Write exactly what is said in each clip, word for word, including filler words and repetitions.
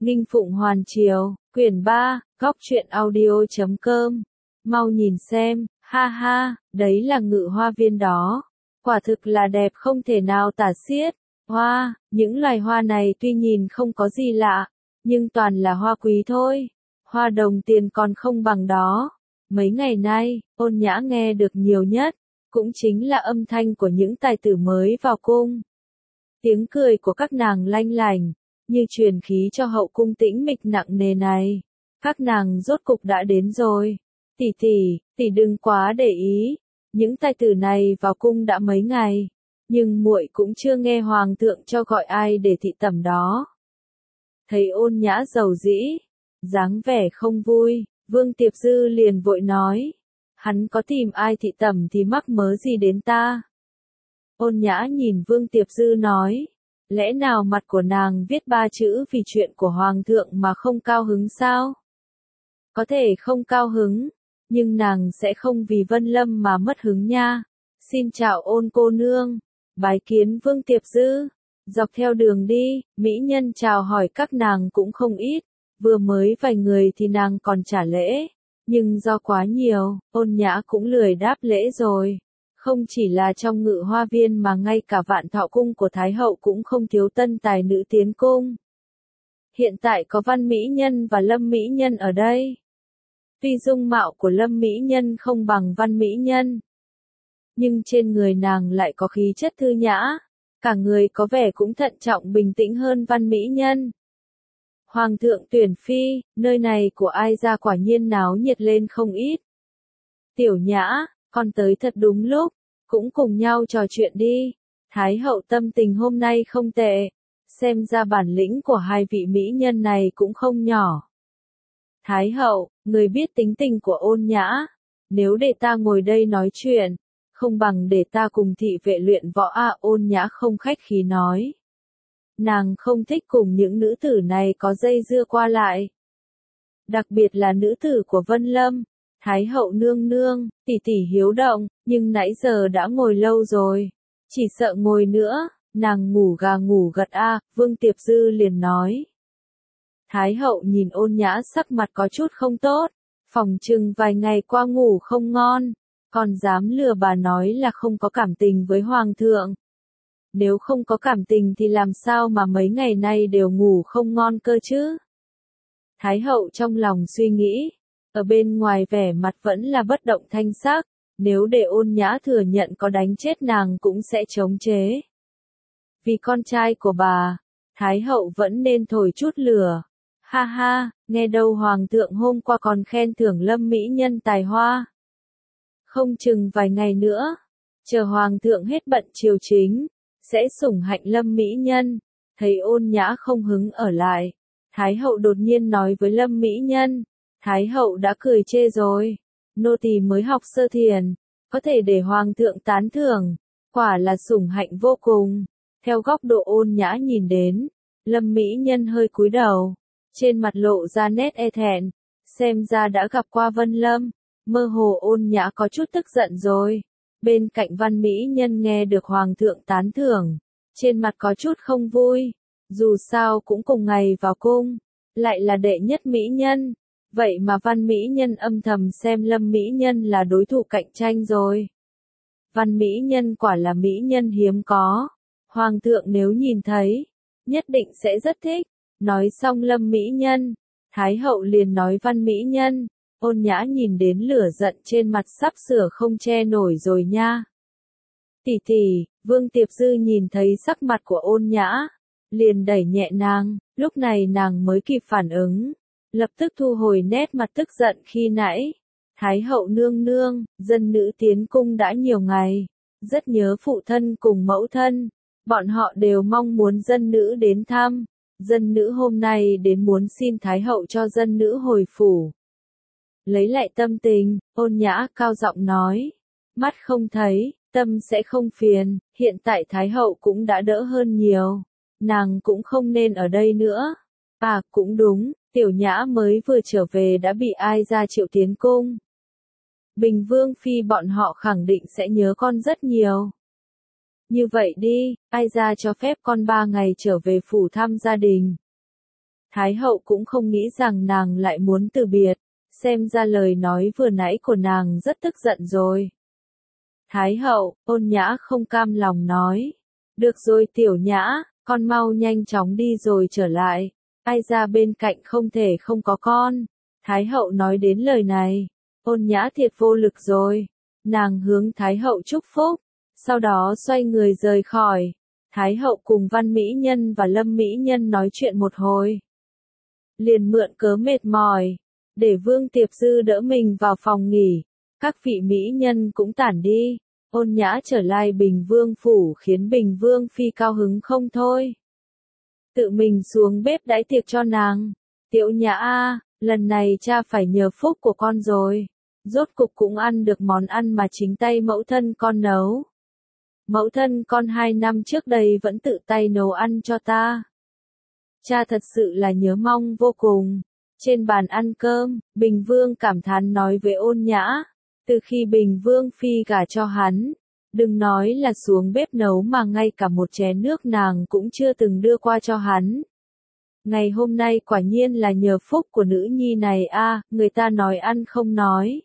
Nghinh Phụng Hoàn Triều, quyển ba, góc truyện audio chấm com. Mau nhìn xem, ha ha, đấy là Ngự Hoa Viên đó. Quả thực là đẹp không thể nào tả xiết. Hoa, những loài hoa này tuy nhìn không có gì lạ, nhưng toàn là hoa quý thôi. Hoa đồng tiền còn không bằng đó. Mấy ngày nay, Ôn Nhã nghe được nhiều nhất, cũng chính là âm thanh của những tài tử mới vào cung. Tiếng cười của các nàng lanh lành, như truyền khí cho hậu cung tĩnh mịch nặng nề này. Các nàng rốt cục đã đến rồi. Tỷ tỷ, tỷ đừng quá để ý. Những tài tử này vào cung đã mấy ngày, nhưng muội cũng chưa nghe hoàng thượng cho gọi ai để thị tẩm đó. Thấy Ôn Nhã rầu rĩ, dáng vẻ không vui, Vương Tiệp Dư liền vội nói, hắn có tìm ai thị tẩm thì mắc mớ gì đến ta. Ôn Nhã nhìn Vương Tiệp Dư nói, lẽ nào mặt của nàng viết ba chữ vì chuyện của hoàng thượng mà không cao hứng sao? Có thể không cao hứng, nhưng nàng sẽ không vì Vân Lâm mà mất hứng nha. Xin chào Ôn cô nương, bái kiến Vương Tiệp Dư. Dọc theo đường đi, mỹ nhân chào hỏi các nàng cũng không ít, vừa mới vài người thì nàng còn trả lễ, nhưng do quá nhiều, Ôn Nhã cũng lười đáp lễ rồi. Không chỉ là trong Ngự Hoa Viên mà ngay cả Vạn Thọ cung của Thái hậu cũng không thiếu tân tài nữ tiến cung. Hiện tại có Văn mỹ nhân và Lâm mỹ nhân ở đây. Tuy dung mạo của Lâm mỹ nhân không bằng Văn mỹ nhân, nhưng trên người nàng lại có khí chất thư nhã, cả người có vẻ cũng thận trọng bình tĩnh hơn Văn mỹ nhân. Hoàng thượng tuyển phi, nơi này của ai ra quả nhiên náo nhiệt lên không ít. Tiểu Nhã, con tới thật đúng lúc, cũng cùng nhau trò chuyện đi. Thái hậu tâm tình hôm nay không tệ, xem ra bản lĩnh của hai vị mỹ nhân này cũng không nhỏ. Thái hậu, người biết tính tình của Ôn Nhã, nếu để ta ngồi đây nói chuyện, không bằng để ta cùng thị vệ luyện võ a. À, Ôn Nhã không khách khí nói. Nàng không thích cùng những nữ tử này có dây dưa qua lại. Đặc biệt là nữ tử của Vân Lâm. Thái hậu nương nương, tỷ tỷ hiếu động, nhưng nãy giờ đã ngồi lâu rồi. Chỉ sợ ngồi nữa, nàng ngủ gà ngủ gật a. À, Vương Tiệp Dư liền nói. Thái hậu nhìn Ôn Nhã sắc mặt có chút không tốt, phòng chừng vài ngày qua ngủ không ngon, còn dám lừa bà nói là không có cảm tình với hoàng thượng. Nếu không có cảm tình thì làm sao mà mấy ngày nay đều ngủ không ngon cơ chứ? Thái hậu trong lòng suy nghĩ, ở bên ngoài vẻ mặt vẫn là bất động thanh sắc, nếu để Ôn Nhã thừa nhận có đánh chết nàng cũng sẽ chống chế. Vì con trai của bà, Thái hậu vẫn nên thổi chút lửa. Ha ha, nghe đâu hoàng thượng hôm qua còn khen thưởng Lâm mỹ nhân tài hoa. Không chừng vài ngày nữa, chờ hoàng thượng hết bận triều chính, sẽ sủng hạnh Lâm mỹ nhân. Thấy Ôn Nhã không hứng ở lại, Thái hậu đột nhiên nói với Lâm mỹ nhân. Thái hậu đã cười chê rồi, nô tỳ mới học sơ thiền, có thể để hoàng thượng tán thưởng, quả là sủng hạnh vô cùng. Theo góc độ Ôn Nhã nhìn đến, Lâm mỹ nhân hơi cúi đầu, trên mặt lộ ra nét e thẹn, xem ra đã gặp qua Vân Lâm, mơ hồ Ôn Nhã có chút tức giận rồi. Bên cạnh Văn mỹ nhân nghe được hoàng thượng tán thưởng, trên mặt có chút không vui, dù sao cũng cùng ngày vào cung, lại là đệ nhất mỹ nhân, vậy mà Văn mỹ nhân âm thầm xem Lâm mỹ nhân là đối thủ cạnh tranh rồi. Văn mỹ nhân quả là mỹ nhân hiếm có, hoàng thượng nếu nhìn thấy, nhất định sẽ rất thích. Nói xong Lâm mỹ nhân, Thái hậu liền nói Văn mỹ nhân. Ôn Nhã nhìn đến lửa giận trên mặt sắp sửa không che nổi rồi nha. Tỷ tỷ, Vương Tiệp Dư nhìn thấy sắc mặt của Ôn Nhã, liền đẩy nhẹ nàng, lúc này nàng mới kịp phản ứng, lập tức thu hồi nét mặt tức giận khi nãy. Thái hậu nương nương, dân nữ tiến cung đã nhiều ngày, rất nhớ phụ thân cùng mẫu thân, bọn họ đều mong muốn dân nữ đến thăm, dân nữ hôm nay đến muốn xin Thái hậu cho dân nữ hồi phủ. Lấy lại tâm tình, Ôn Nhã cao giọng nói, mắt không thấy, tâm sẽ không phiền, hiện tại Thái hậu cũng đã đỡ hơn nhiều, nàng cũng không nên ở đây nữa. À, cũng đúng, Tiểu Nhã mới vừa trở về đã bị ai ra triệu tiến cung. Bình Vương phi bọn họ khẳng định sẽ nhớ con rất nhiều. Như vậy đi, ai ra cho phép con ba ngày trở về phủ thăm gia đình. Thái hậu cũng không nghĩ rằng nàng lại muốn từ biệt, xem ra lời nói vừa nãy của nàng rất tức giận rồi. Thái hậu, Ôn Nhã không cam lòng nói. Được rồi Tiểu Nhã, con mau nhanh chóng đi rồi trở lại. Ai ra bên cạnh không thể không có con. Thái hậu nói đến lời này. Ôn Nhã thiệt vô lực rồi. Nàng hướng Thái hậu chúc phúc. Sau đó xoay người rời khỏi. Thái hậu cùng Văn Mỹ Nhân và Lâm Mỹ Nhân nói chuyện một hồi. Liền mượn cớ mệt mỏi. Để Vương Tiệp Dư đỡ mình vào phòng nghỉ. Các vị Mỹ Nhân cũng tản đi. Ôn Nhã trở lại Bình Vương phủ khiến Bình Vương phi cao hứng không thôi. Tự mình xuống bếp đãi tiệc cho nàng. Tiểu Nhã a, lần này cha phải nhờ phúc của con rồi. Rốt cục cũng ăn được món ăn mà chính tay mẫu thân con nấu. Mẫu thân con hai năm trước đây vẫn tự tay nấu ăn cho ta. Cha thật sự là nhớ mong vô cùng. Trên bàn ăn cơm, Bình Vương cảm thán nói với Ôn Nhã. Từ khi Bình Vương phi gả cho hắn, đừng nói là xuống bếp nấu mà ngay cả một chén nước nàng cũng chưa từng đưa qua cho hắn. Ngày hôm nay quả nhiên là nhờ phúc của nữ nhi này a, người ta nói ăn không nói.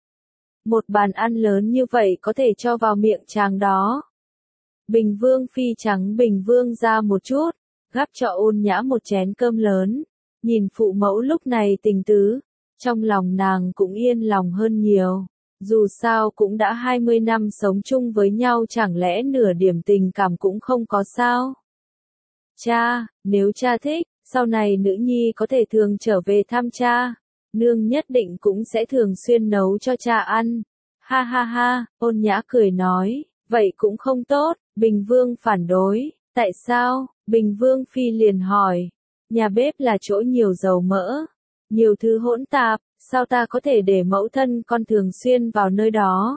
Một bàn ăn lớn như vậy có thể cho vào miệng chàng đó. Bình Vương phi trắng Bình Vương ra một chút, gắp cho Ôn Nhã một chén cơm lớn, nhìn phụ mẫu lúc này tình tứ, trong lòng nàng cũng yên lòng hơn nhiều. Dù sao cũng đã hai mươi năm sống chung với nhau chẳng lẽ nửa điểm tình cảm cũng không có sao? Cha, nếu cha thích, sau này nữ nhi có thể thường trở về thăm cha. Nương nhất định cũng sẽ thường xuyên nấu cho cha ăn. Ha ha ha, Ôn Nhã cười nói, vậy cũng không tốt. Bình Vương phản đối, tại sao? Bình Vương phi liền hỏi, nhà bếp là chỗ nhiều dầu mỡ, nhiều thứ hỗn tạp. Sao ta có thể để mẫu thân con thường xuyên vào nơi đó?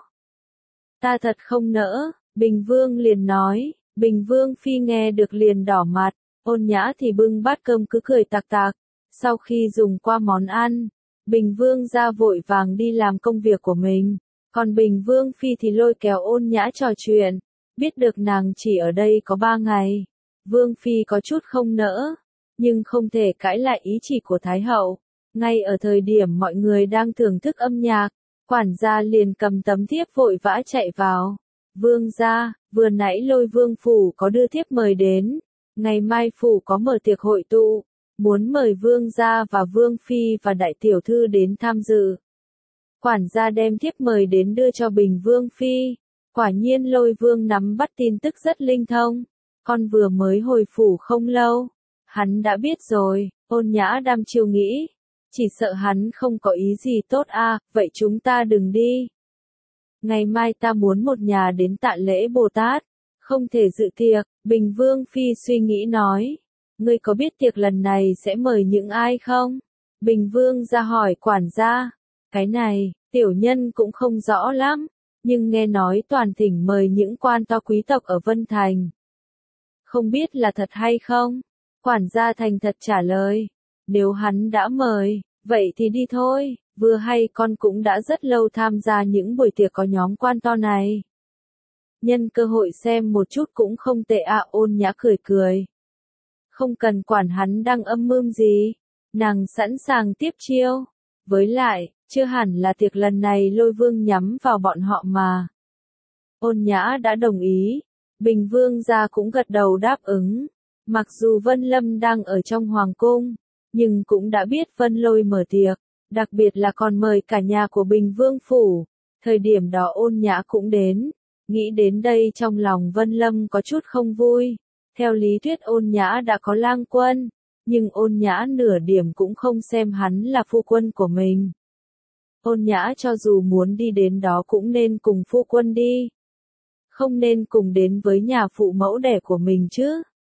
Ta thật không nỡ, Bình Vương liền nói. Bình Vương phi nghe được liền đỏ mặt. Ôn Nhã thì bưng bát cơm cứ cười tặc tặc. Sau khi dùng qua món ăn, Bình Vương ra vội vàng đi làm công việc của mình. Còn Bình Vương phi thì lôi kéo Ôn Nhã trò chuyện. Biết được nàng chỉ ở đây có ba ngày, Vương phi có chút không nỡ, nhưng không thể cãi lại ý chỉ của Thái hậu. Ngay ở thời điểm mọi người đang thưởng thức âm nhạc, quản gia liền cầm tấm thiếp vội vã chạy vào. Vương gia, vừa nãy Lôi Vương phủ có đưa thiếp mời đến, ngày mai phủ có mở tiệc hội tụ, muốn mời Vương gia và Vương phi và đại tiểu thư đến tham dự. Quản gia đem thiếp mời đến đưa cho Bình Vương phi. Quả nhiên Lôi Vương nắm bắt tin tức rất linh thông. Con vừa mới hồi phủ không lâu, hắn đã biết rồi. Ôn Nhã đăm chiêu nghĩ. Chỉ sợ hắn không có ý gì tốt a, à, vậy chúng ta đừng đi. Ngày mai ta muốn một nhà đến tạ lễ Bồ Tát, không thể dự tiệc. Bình Vương phi suy nghĩ nói, ngươi có biết tiệc lần này sẽ mời những ai không? Bình Vương ra hỏi quản gia, cái này, tiểu nhân cũng không rõ lắm, nhưng nghe nói toàn thỉnh mời những quan to quý tộc ở Vân Thành. Không biết là thật hay không? Quản gia thành thật trả lời. Nếu hắn đã mời, vậy thì đi thôi, vừa hay con cũng đã rất lâu tham gia những buổi tiệc có nhóm quan to này. Nhân cơ hội xem một chút cũng không tệ ạ. Ôn Nhã cười cười. Không cần quản hắn đang âm mưu gì, nàng sẵn sàng tiếp chiêu. Với lại, chưa hẳn là tiệc lần này Lôi Vương nhắm vào bọn họ mà. Ôn Nhã đã đồng ý, Bình Vương gia cũng gật đầu đáp ứng. Mặc dù Vân Lâm đang ở trong hoàng cung, nhưng cũng đã biết Vân Lôi mở tiệc, đặc biệt là còn mời cả nhà của Bình Vương phủ. Thời điểm đó Ôn Nhã cũng đến, nghĩ đến đây trong lòng Vân Lâm có chút không vui. Theo lý thuyết Ôn Nhã đã có lang quân, nhưng Ôn Nhã nửa điểm cũng không xem hắn là phu quân của mình. Ôn Nhã cho dù muốn đi đến đó cũng nên cùng phu quân đi, không nên cùng đến với nhà phụ mẫu đẻ của mình chứ.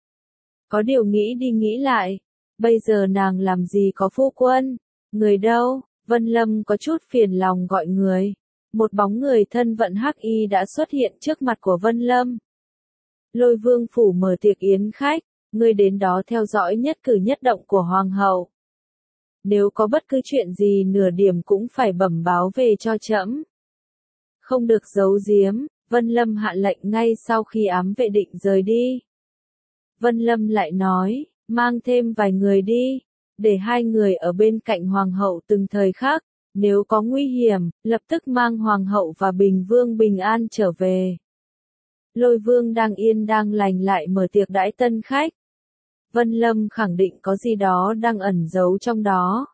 Có điều nghĩ đi nghĩ lại, bây giờ nàng làm gì có phu quân, người đâu? Vân Lâm có chút phiền lòng gọi người. Một bóng người thân vận hắc y đã xuất hiện trước mặt của Vân Lâm. Lôi Vương phủ mở tiệc yến khách, ngươi đến đó theo dõi nhất cử nhất động của hoàng hậu. Nếu có bất cứ chuyện gì nửa điểm cũng phải bẩm báo về cho trẫm. Không được giấu giếm. Vân Lâm hạ lệnh ngay sau khi ám vệ định rời đi. Vân Lâm lại nói, mang thêm vài người đi, để hai người ở bên cạnh hoàng hậu từng thời khắc, nếu có nguy hiểm, lập tức mang hoàng hậu và Bình Vương bình an trở về. Lôi Vương đang yên đang lành lại mở tiệc đãi tân khách. Vân Lâm khẳng định có gì đó đang ẩn giấu trong đó.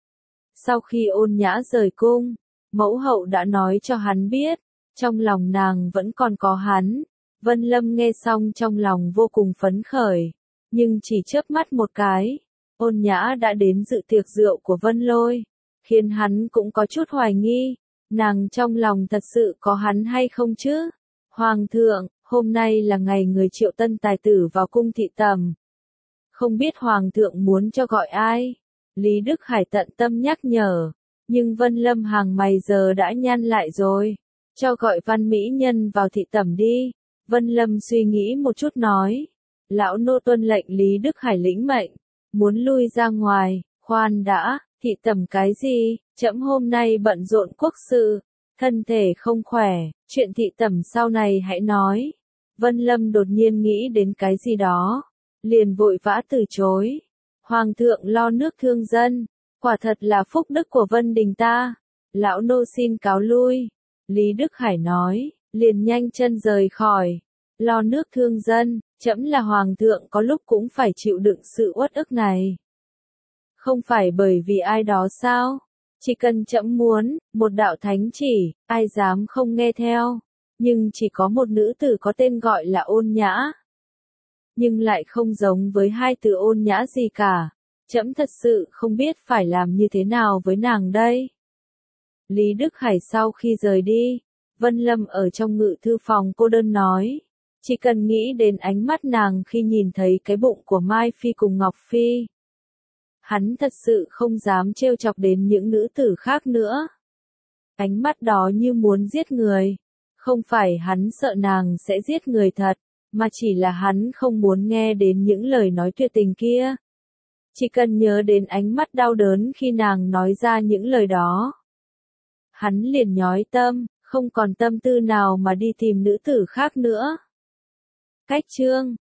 Sau khi Ôn Nhã rời cung, mẫu hậu đã nói cho hắn biết, trong lòng nàng vẫn còn có hắn. Vân Lâm nghe xong trong lòng vô cùng phấn khởi, nhưng chỉ chớp mắt một cái, Ôn Nhã đã đến dự tiệc rượu của Vân Lôi, khiến hắn cũng có chút hoài nghi, nàng trong lòng thật sự có hắn hay không chứ? Hoàng thượng, hôm nay là ngày người triệu tân tài tử vào cung thị tẩm. Không biết Hoàng thượng muốn cho gọi ai? Lý Đức Hải tận tâm nhắc nhở, nhưng Vân Lâm hàng mày giờ đã nhăn lại rồi. Cho gọi Văn Mỹ Nhân vào thị tẩm đi. Vân Lâm suy nghĩ một chút nói. Lão nô tuân lệnh. Lý Đức Hải lĩnh mệnh, muốn lui ra ngoài. Khoan đã, thị tẩm cái gì? Trẫm hôm nay bận rộn quốc sự, thân thể không khỏe, chuyện thị tẩm sau này hãy nói. Vân Lâm đột nhiên nghĩ đến cái gì đó, liền vội vã từ chối. Hoàng thượng lo nước thương dân, quả thật là phúc đức của Vân Đình ta. Lão nô xin cáo lui. Lý Đức Hải nói, liền nhanh chân rời khỏi. Lo nước thương dân, trẫm là hoàng thượng có lúc cũng phải chịu đựng sự uất ức này. Không phải bởi vì ai đó sao? Chỉ cần trẫm muốn, một đạo thánh chỉ, ai dám không nghe theo. Nhưng chỉ có một nữ tử có tên gọi là Ôn Nhã. Nhưng lại không giống với hai từ Ôn Nhã gì cả. Trẫm thật sự không biết phải làm như thế nào với nàng đây. Lý Đức Hải sau khi rời đi, Vân Lâm ở trong ngự thư phòng cô đơn nói. Chỉ cần nghĩ đến ánh mắt nàng khi nhìn thấy cái bụng của Mai Phi cùng Ngọc Phi. Hắn thật sự không dám trêu chọc đến những nữ tử khác nữa. Ánh mắt đó như muốn giết người. Không phải hắn sợ nàng sẽ giết người thật, mà chỉ là hắn không muốn nghe đến những lời nói tuyệt tình kia. Chỉ cần nhớ đến ánh mắt đau đớn khi nàng nói ra những lời đó. Hắn liền nhói tâm, không còn tâm tư nào mà đi tìm nữ tử khác nữa. Cách chương